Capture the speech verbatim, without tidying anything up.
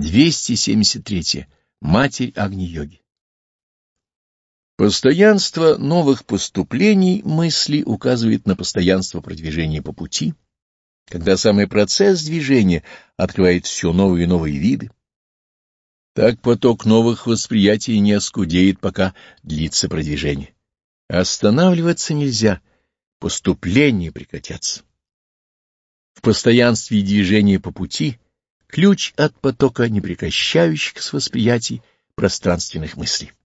двести семьдесят три. Матерь Агни-йоги. Постоянство новых поступлений мысли указывает на постоянство продвижения по пути, когда самый процесс движения открывает все новые и новые виды. Так поток новых восприятий не оскудеет, пока длится продвижение. Останавливаться нельзя, поступления прекратятся. В постоянстве движения по пути ключ от потока непрекращающихся восприятий пространственных мыслей.